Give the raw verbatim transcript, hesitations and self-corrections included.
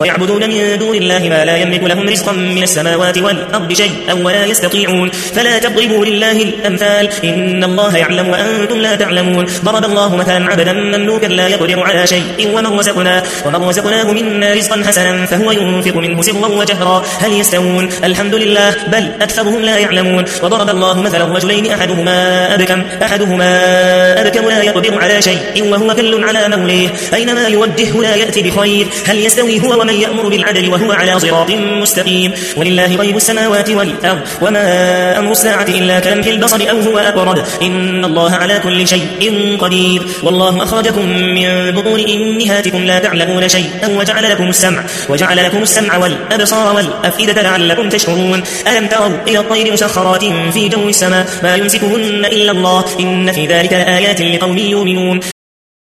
ويعبدون من دون الله ما لا يملك لهم رزقا من السماوات والأرض شيئا ولا يستطيعون فلا تضربوا لله الأمثال إن الله يعلم وأنتم لا تعلمون ضرب الله مثلا عبدا مملوكا لا يقدر على شيء ومن رزقناه ومن رزقناه منا رزقا حسنا فهو ينفق منه سرا وجهرا هل يستوون الحمد لله بل أكثرهم لا يعلمون وضرب الله مثلا رجلين أحدهما أبكم أحدهما أبكم لا يقدر على شيء وهو كل على موليه أينما يوجهه لا يأتي بخير هل يستوي هو ومن يأمر بالعدل وهو على صراط مستقيم ولله غيب السماوات والأرض وما أمر الساعة إلا كلمح البصر أو هو أقرب إن الله على كل شيء قدير والله أخرجكم من بطون أمهاتكم لا تعلمون شيئا وجعل لكم السمع وجعل لكم السمع والأبصار والأفئدة لعلكم تشكرون ألم تروا إلى الطير مسخرات في جو السماء ما يمسكهن إلا الله إن في ذلك آيات لقوم يؤمنون